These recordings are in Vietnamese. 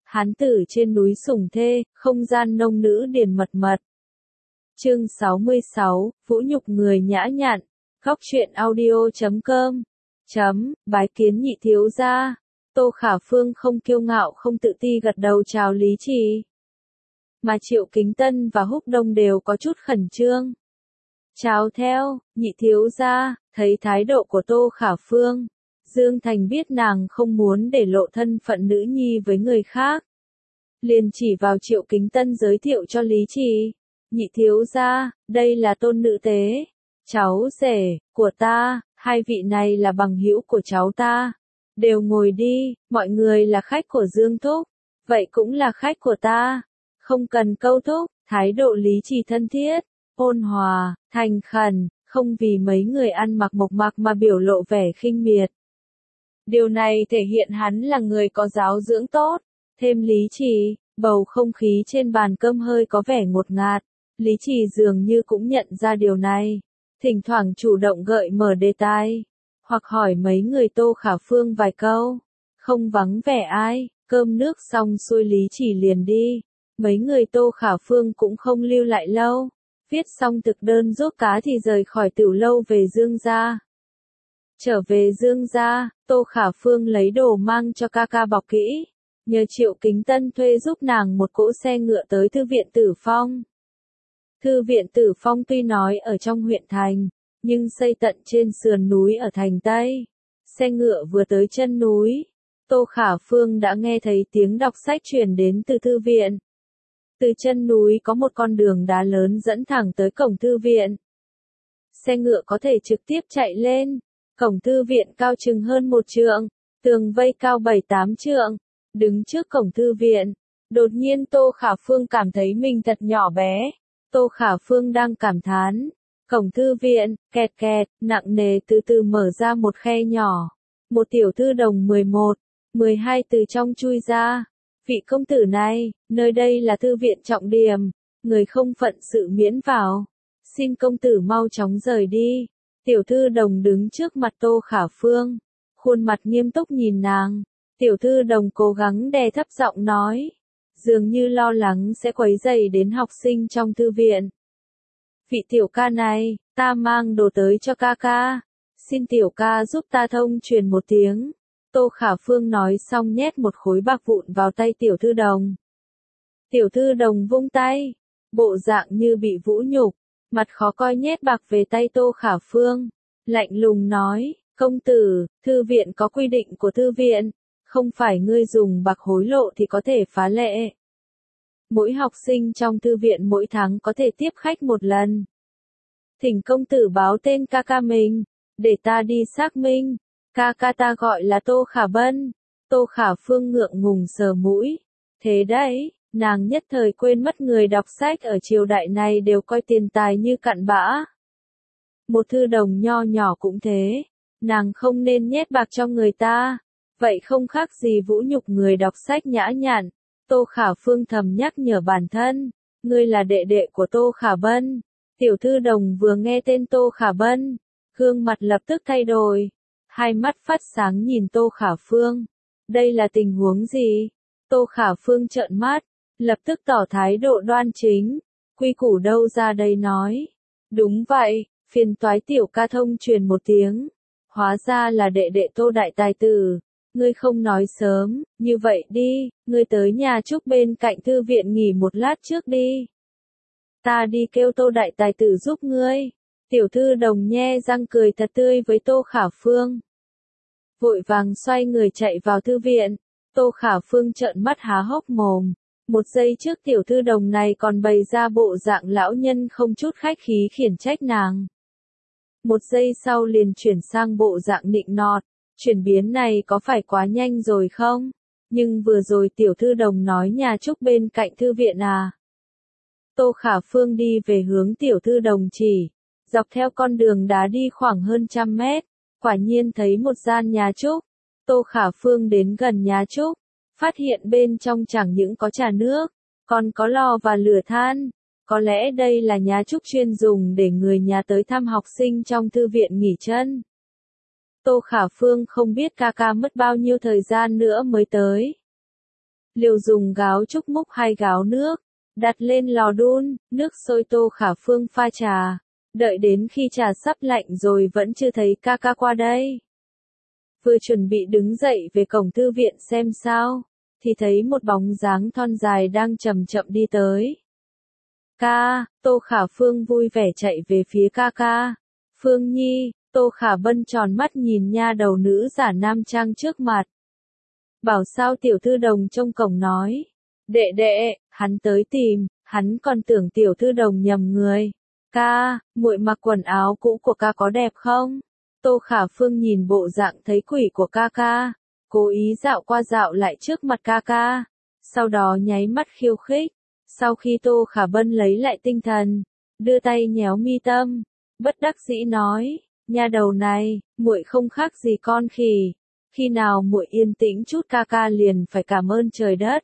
Hán tử trên núi sủng thê, không gian nông nữ điền mật mật. Chương 66, vũ nhục người nhã nhặn. Góc truyện audio.com. Bái kiến nhị thiếu gia. Tô Khả Phương không kiêu ngạo không tự ti gật đầu chào Lý Trì. Mà Triệu Kính Tân và Húc Đông đều có chút khẩn trương. Chào theo, nhị thiếu gia, thấy thái độ của Tô Khả Phương. Dương Thành biết nàng không muốn để lộ thân phận nữ nhi với người khác. Liền chỉ vào Triệu Kính Tân giới thiệu cho Lý Trì. Nhị thiếu gia, đây là tôn nữ tế. Cháu rể, của ta, hai vị này là bằng hữu của cháu ta. Đều ngồi đi, mọi người là khách của Dương Thúc. Vậy cũng là khách của ta. Không cần câu thúc, thái độ Lý Trì thân thiết, ôn hòa, thành khẩn, không vì mấy người ăn mặc mộc mạc mà biểu lộ vẻ khinh miệt. Điều này thể hiện hắn là người có giáo dưỡng tốt. Thêm Lý Trì, bầu không khí trên bàn cơm hơi có vẻ ngột ngạt. Lý Trì dường như cũng nhận ra điều này. Thỉnh thoảng chủ động gợi mở đề tài. Hoặc hỏi mấy người Tô Khả Phương vài câu. Không vắng vẻ ai, cơm nước xong xuôi Lý Trì liền đi. Mấy người Tô Khả Phương cũng không lưu lại lâu. Viết xong thực đơn rốt cá thì rời khỏi tiểu lâu về Dương gia. Trở về Dương gia, Tô Khả Phương lấy đồ mang cho ca ca bọc kỹ. Nhờ Triệu Kính Tân thuê giúp nàng một cỗ xe ngựa tới Thư viện Tử Phong. Thư viện Tử Phong tuy nói ở trong huyện thành, nhưng xây tận trên sườn núi ở thành Tây. Xe ngựa vừa tới chân núi, Tô Khả Phương đã nghe thấy tiếng đọc sách truyền đến từ thư viện. Từ chân núi có một con đường đá lớn dẫn thẳng tới cổng thư viện. Xe ngựa có thể trực tiếp chạy lên. Cổng thư viện cao chừng hơn 1 trượng, tường vây cao 7-8 trượng. Đứng trước cổng thư viện, đột nhiên Tô Khả Phương cảm thấy mình thật nhỏ bé. Tô Khả Phương đang cảm thán. Cổng thư viện, kẹt kẹt, nặng nề từ từ mở ra một khe nhỏ. Một tiểu thư đồng 11, 12 từ trong chui ra. Vị công tử này, nơi đây là thư viện trọng điểm, người không phận sự miễn vào. Xin công tử mau chóng rời đi. Tiểu thư đồng đứng trước mặt Tô Khả Phương, khuôn mặt nghiêm túc nhìn nàng. Tiểu thư đồng cố gắng đè thấp giọng nói, dường như lo lắng sẽ quấy rầy đến học sinh trong thư viện. Vị tiểu ca này, ta mang đồ tới cho ca ca. Xin tiểu ca giúp ta thông truyền một tiếng. Tô Khả Phương nói xong nhét một khối bạc vụn vào tay tiểu thư đồng. Tiểu thư đồng vung tay, bộ dạng như bị vũ nhục, mặt khó coi nhét bạc về tay Tô Khả Phương. Lạnh lùng nói, công tử, thư viện có quy định của thư viện, không phải ngươi dùng bạc hối lộ thì có thể phá lệ. Mỗi học sinh trong thư viện mỗi tháng có thể tiếp khách một lần. Thỉnh công tử báo tên ca ca mình, để ta đi xác minh. Ca ca ta gọi là Tô Khả Bân. Tô Khả Phương ngượng ngùng sờ mũi. Thế đấy, nàng nhất thời quên mất người đọc sách ở triều đại này đều coi tiền tài như cặn bã. Một thư đồng nho nhỏ cũng thế, nàng không nên nhét bạc cho người ta. Vậy không khác gì vũ nhục người đọc sách nhã nhặn. Tô Khả Phương thầm nhắc nhở bản thân, ngươi là đệ đệ của Tô Khả Bân. Tiểu thư đồng vừa nghe tên Tô Khả Bân, gương mặt lập tức thay đổi, hai mắt phát sáng nhìn Tô Khả Phương. Đây là tình huống gì? Tô Khả Phương trợn mắt, lập tức tỏ thái độ đoan chính. Quy củ đâu ra đây nói. Đúng vậy, phiền toái tiểu ca thông truyền một tiếng. Hóa ra là đệ đệ Tô đại tài tử. Ngươi không nói sớm, như vậy đi, ngươi tới nhà Trúc bên cạnh thư viện nghỉ một lát trước đi. Ta đi kêu Tô đại tài tử giúp ngươi. Tiểu thư đồng nhe răng cười thật tươi với Tô Khả Phương. Vội vàng xoay người chạy vào thư viện. Tô Khả Phương trợn mắt há hốc mồm. Một giây trước tiểu thư đồng này còn bày ra bộ dạng lão nhân không chút khách khí khiển trách nàng. Một giây sau liền chuyển sang bộ dạng nịnh nọt. Chuyển biến này có phải quá nhanh rồi không? Nhưng vừa rồi tiểu thư đồng nói nhà Trúc bên cạnh thư viện à? Tô Khả Phương đi về hướng tiểu thư đồng chỉ. Dọc theo con đường đá đi khoảng hơn 100 mét. Quả nhiên thấy một gian nhà Trúc. Tô Khả Phương đến gần nhà Trúc. Phát hiện bên trong chẳng những có trà nước, còn có lò và lửa than. Có lẽ đây là nhà Trúc chuyên dùng để người nhà tới thăm học sinh trong thư viện nghỉ chân. Tô Khả Phương không biết ca ca mất bao nhiêu thời gian nữa mới tới. Liều dùng gáo trúc múc 2 gáo nước, đặt lên lò đun, nước sôi Tô Khả Phương pha trà. Đợi đến khi trà sắp lạnh rồi vẫn chưa thấy ca ca qua đây. Vừa chuẩn bị đứng dậy về cổng thư viện xem sao, thì thấy một bóng dáng thon dài đang chậm chậm đi tới. Ca, Tô Khả Phương vui vẻ chạy về phía ca ca. Phương Nhi, Tô Khả Bân tròn mắt nhìn nha đầu nữ giả nam trang trước mặt. Bảo sao tiểu thư đồng trong cổng nói. Đệ đệ, hắn tới tìm, hắn còn tưởng tiểu thư đồng nhầm người. Ca, muội mặc quần áo cũ của ca có đẹp không? Tô Khả Phương nhìn bộ dạng thấy quỷ của ca ca, cố ý dạo qua dạo lại trước mặt ca ca, sau đó nháy mắt khiêu khích. Sau khi Tô Khả Bân lấy lại tinh thần, đưa tay nhéo mi tâm, bất đắc dĩ nói, nha đầu này, muội không khác gì con khỉ, khi nào muội yên tĩnh chút ca ca liền phải cảm ơn trời đất.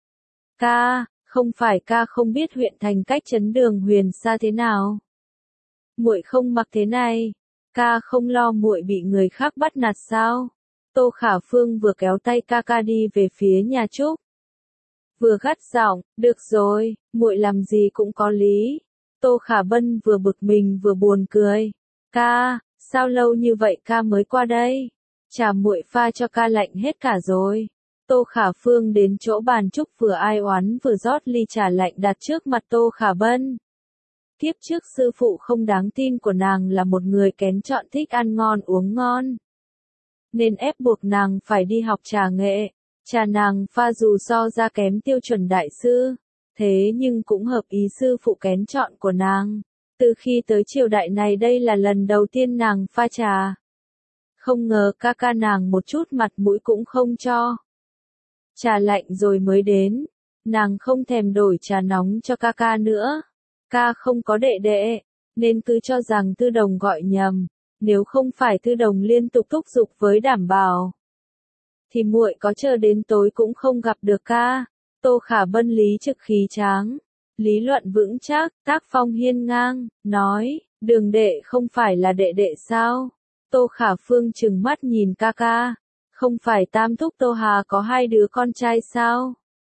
Ca, không phải ca không biết huyện thành cách trấn Đường Huyền xa thế nào. Muội không mặc thế này, ca không lo muội bị người khác bắt nạt sao? Tô Khả Phương vừa kéo tay ca ca đi về phía nhà Trúc, vừa gắt giọng, được rồi, muội làm gì cũng có lý. Tô Khả Bân vừa bực mình vừa buồn cười. Ca, sao lâu như vậy ca mới qua đây? Trà muội pha cho ca lạnh hết cả rồi. Tô Khả Phương đến chỗ bàn Trúc vừa ai oán vừa rót ly trà lạnh đặt trước mặt Tô Khả Bân. Kiếp trước sư phụ không đáng tin của nàng là một người kén chọn thích ăn ngon uống ngon, nên ép buộc nàng phải đi học trà nghệ. Trà nàng pha dù so ra kém tiêu chuẩn đại sư, thế nhưng cũng hợp ý sư phụ kén chọn của nàng. Từ khi tới triều đại này đây là lần đầu tiên nàng pha trà. Không ngờ ca ca nàng một chút mặt mũi cũng không cho. Trà lạnh rồi mới đến, nàng không thèm đổi trà nóng cho ca ca nữa. Ca không có đệ đệ, nên cứ cho rằng Thư Đồng gọi nhầm, nếu không phải Thư Đồng liên tục thúc giục với đảm bảo, thì muội có chờ đến tối cũng không gặp được ca. Tô Khả Bân lý trực khí tráng, lý luận vững chắc, tác phong hiên ngang, nói, Đường đệ không phải là đệ đệ sao? Tô Khả Phương trừng mắt nhìn ca ca, không phải tam thúc Tô Hà có 2 đứa con trai sao?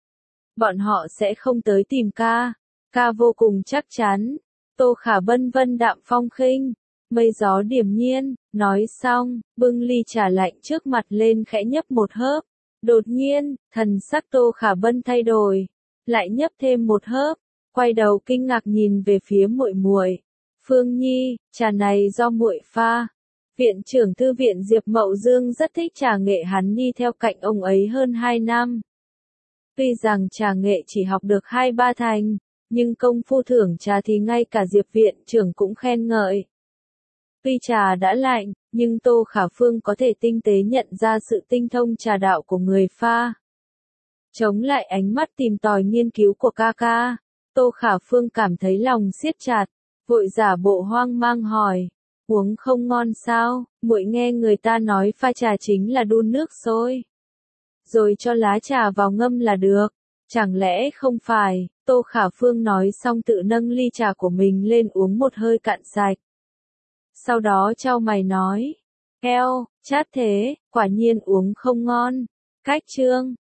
Bọn họ sẽ không tới tìm ca. Ca vô cùng chắc chắn. Tô Khả Bân vân đạm phong khinh, mây gió điềm nhiên, nói xong, bưng ly trà lạnh trước mặt lên khẽ nhấp một hớp. Đột nhiên, thần sắc Tô Khả Bân thay đổi, lại nhấp thêm một hớp, quay đầu kinh ngạc nhìn về phía muội muội. Phương Nhi, trà này do muội pha. Viện trưởng thư viện Diệp Mậu Dương rất thích trà nghệ, hắn đi theo cạnh ông ấy hơn 2 năm. Tuy rằng trà nghệ chỉ học được 2-3 thành, nhưng công phu thưởng trà thì ngay cả Diệp viện trưởng cũng khen ngợi. Tuy trà đã lạnh, nhưng Tô Khả Phương có thể tinh tế nhận ra sự tinh thông trà đạo của người pha. Chống lại ánh mắt tìm tòi nghiên cứu của ca ca, Tô Khả Phương cảm thấy lòng siết chặt, vội giả bộ hoang mang hỏi, uống không ngon sao? Muội nghe người ta nói pha trà chính là đun nước sôi, rồi cho lá trà vào ngâm là được. Chẳng lẽ không phải? Tô Khả Phương nói xong tự nâng ly trà của mình lên uống một hơi cạn sạch. Sau đó chau mày nói, eo, chát thế, quả nhiên uống không ngon. Cách chương